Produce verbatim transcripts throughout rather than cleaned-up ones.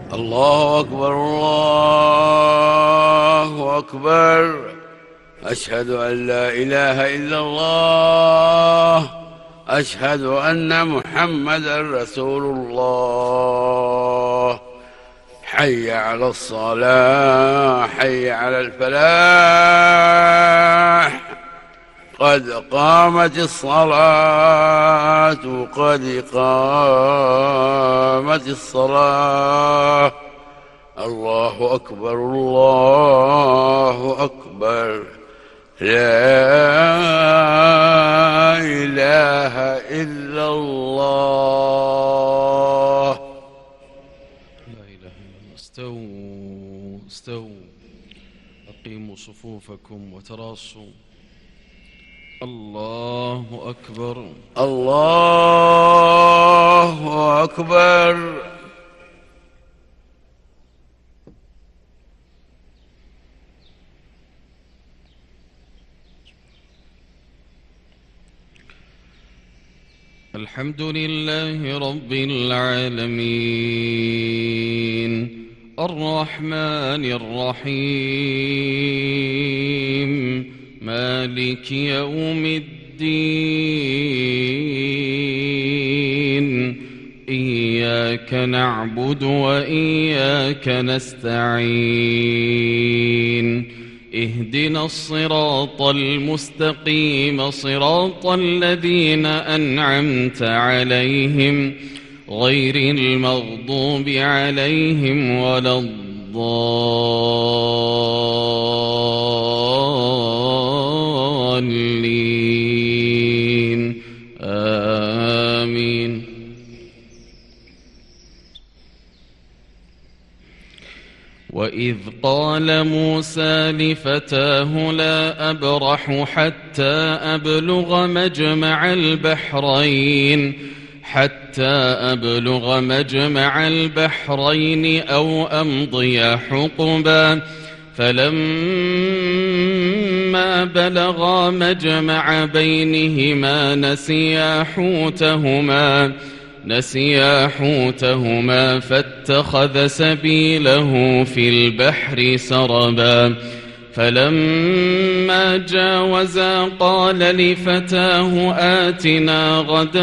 الله أكبر الله أكبر. أشهد أن لا إله إلا الله. أشهد أن محمدا رسول الله. حي على الصلاة، حي على الفلاح. قد قامت الصلاة، قد قامت الصلاة. الله أكبر الله أكبر. لا إله إلا الله. لا إله إلا الله. استووا استووا، أقيموا صفوفكم وتراصوا. الله أكبر الله أكبر. الحمد لله رب العالمين، الرحمن الرحيم، مالك يوم الدين. إياك نعبد وإياك نستعين. اهدنا الصراط المستقيم، صراط الذين أنعمت عليهم غير المغضوب عليهم ولا الضالين. آمين. وإذ قال موسى لفتاه لا أبرح حتى أبلغ مجمع البحرين حتى أبلغ مجمع البحرين أو أمضي حقبا. فلما بلغا مجمع بينهما نسيا حوتهما نسيا حوتهما فاتخذ سبيله في البحر سربا. فلما جاوزا قال لفتاه آتنا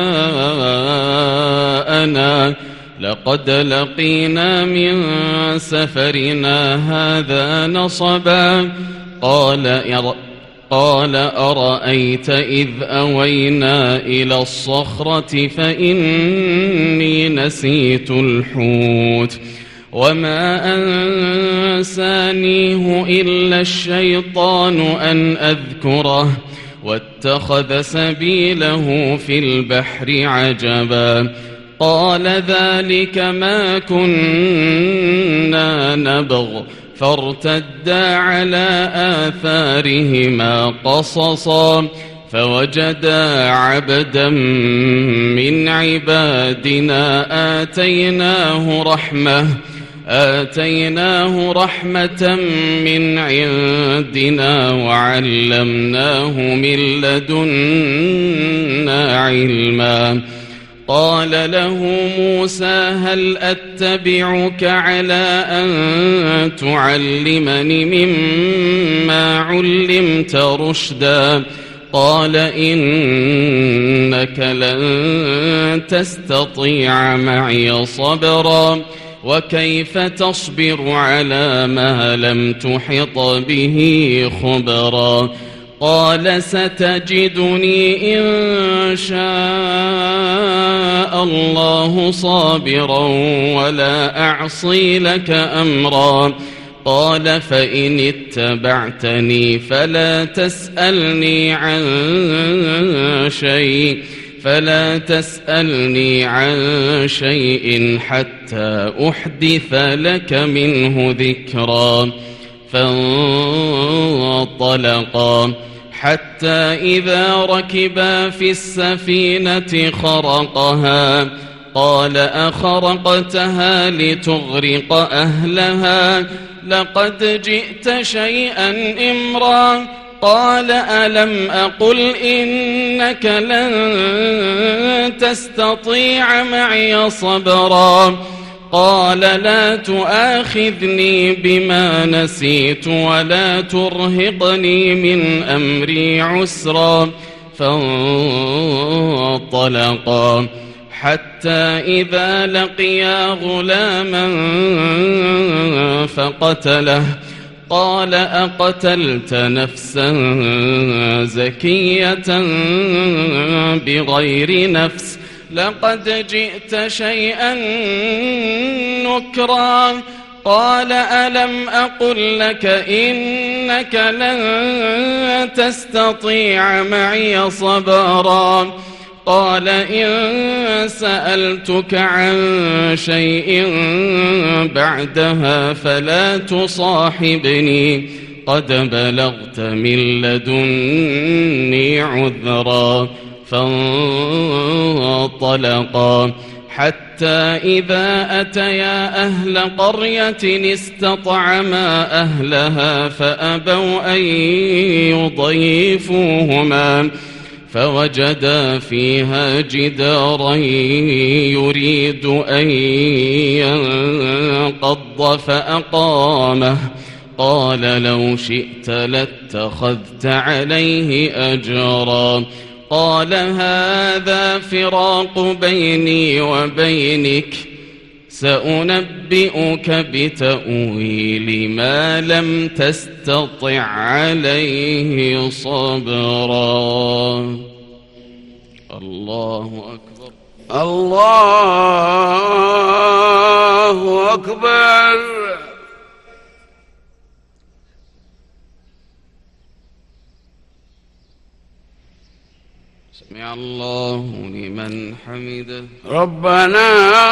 غداءنا لقد لقينا من سفرنا هذا نصبا. قال قال أرأيت إذ أوينا إلى الصخرة فإني نسيت الحوت وما أنسانيه إلا الشيطان أن أذكره واتخذ سبيله في البحر عجبا. قال ذلك ما كنا نبغ فارتدا على آثارهما قصصا. فوجدا عبدا من عبادنا آتيناه رحمة آتيناه رحمة من عندنا وعلمناه من لدنا علما. قال له موسى هل أتبعك على أن تعلمني مما علمت رشدا. قال إنك لن تستطيع معي صبرا وكيف تصبر على ما لم تحط به خبرا. قال ستجدني إن شاء الله صابرا ولا أعصي لك أمرا. قال فإن اتبعتني فلا تسألني عن شيء فلا تسألني عن شيء حتى أحدث لك منه ذكرا. فانطلقا حتى إذا ركبا في السفينة خرقها. قال أخرقتها لتغرق أهلها لقد جئت شيئا إمرا. قال ألم أقل إنك لن تستطيع معي صبرا. قال لا تؤاخذني بما نسيت ولا ترهقني من أمري عسرا فانطلقا حتى إذا لقيا غلاما فقتله قال أقتلت نفسا زكية بغير نفس لقد جئت شيئا نكرا قال ألم أقل لك إنك لن تستطيع معي صبرا قال إن سألتك عن شيء بعدها فلا تصاحبني قد بلغت من لدني عذرا فانطلقا حتى إذا أتيا أهل قرية استطعما أهلها فأبوا أن يضيفوهما فوجدا فيها جدارا يريد أن ينقض فأقامه قال لو شئت لاتخذت عليه أجرا قال هذا فراق بيني وبينك سأنبئك بتأويل ما لم تستطع عليه صبرا. الله أكبر. الله أكبر. سمع الله لمن حمده. ربنا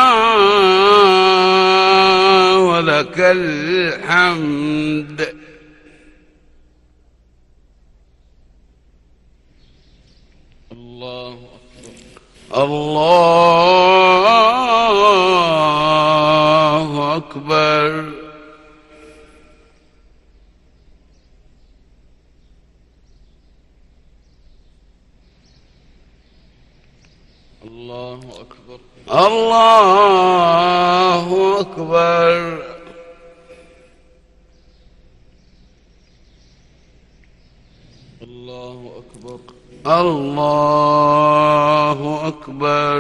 ولك الحمد. الله أكبر. الله أكبر. الله أكبر. الله أكبر. الله أكبر. الله أكبر.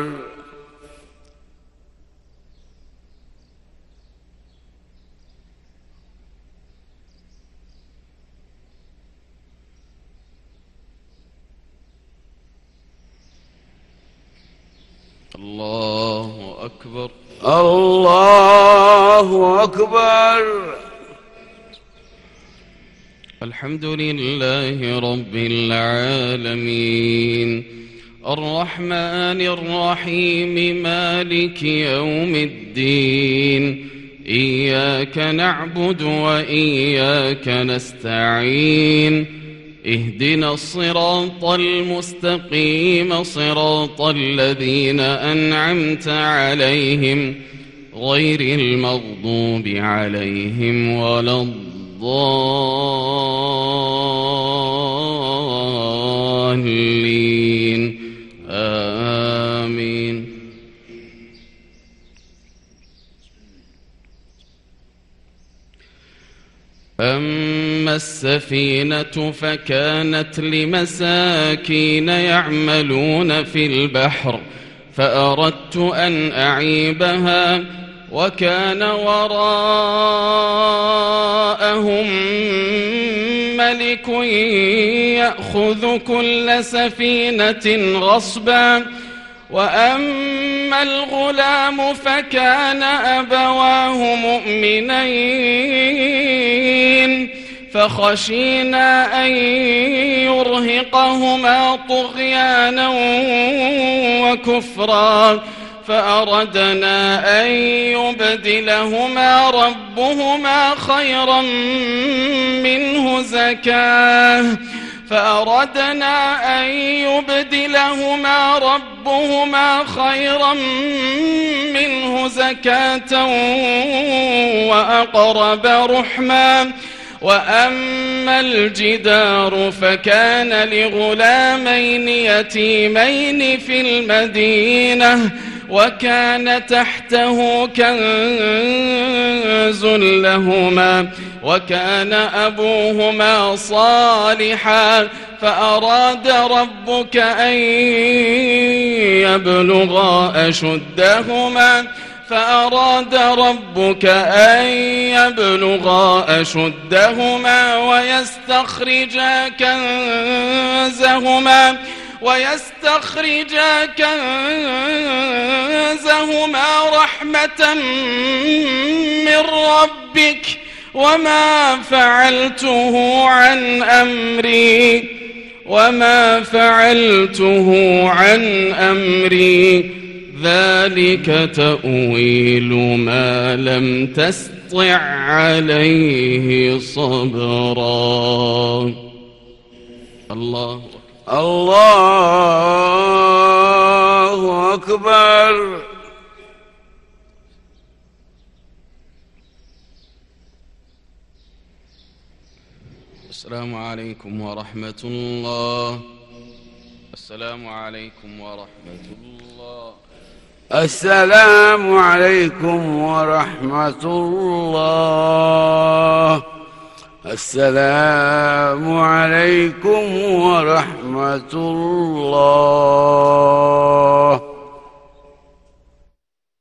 الله أكبر. الله أكبر. الحمد لله رب العالمين الرحمن الرحيم مالك يوم الدين إياك نعبد وإياك نستعين اهدنا الصراط المستقيم صراط الذين أنعمت عليهم غير المغضوب عليهم ولا الضالين آمين. أما السفينة فكانت لمساكين يعملون في البحر فأردت أن أعيبها وكان وراءهم ملك يأخذ كل سفينة غصبا وأما الغلام فكان أبواه مؤمنين فخشينا أن يرهقهما طغيانا وكفرا فأردنا أن يبدلهما ربهما خيرا منه زكاة فأردنا أن يبدلهما ربهما خيرا منه زكاة وأقرب رحما وأما الجدار فكان لغلامين يتيمين في المدينة وكان تحته كنز لهما وكان أبوهما صالحا فأراد ربك أن يبلغا أشدهما فأراد ربك أن يبلغا أشدهما ويستخرجا كنزهما ويستخرجا كنزهما رحمة من ربك وما فعلته عن أمري وما فعلته عن أمري ذلك تأويل ما لم تسطع عليه صبرا. الله الله أكبر. السلام عليكم ورحمة الله. السلام عليكم ورحمة الله. السلام عليكم ورحمة الله. السلام عليكم ورحمة الله.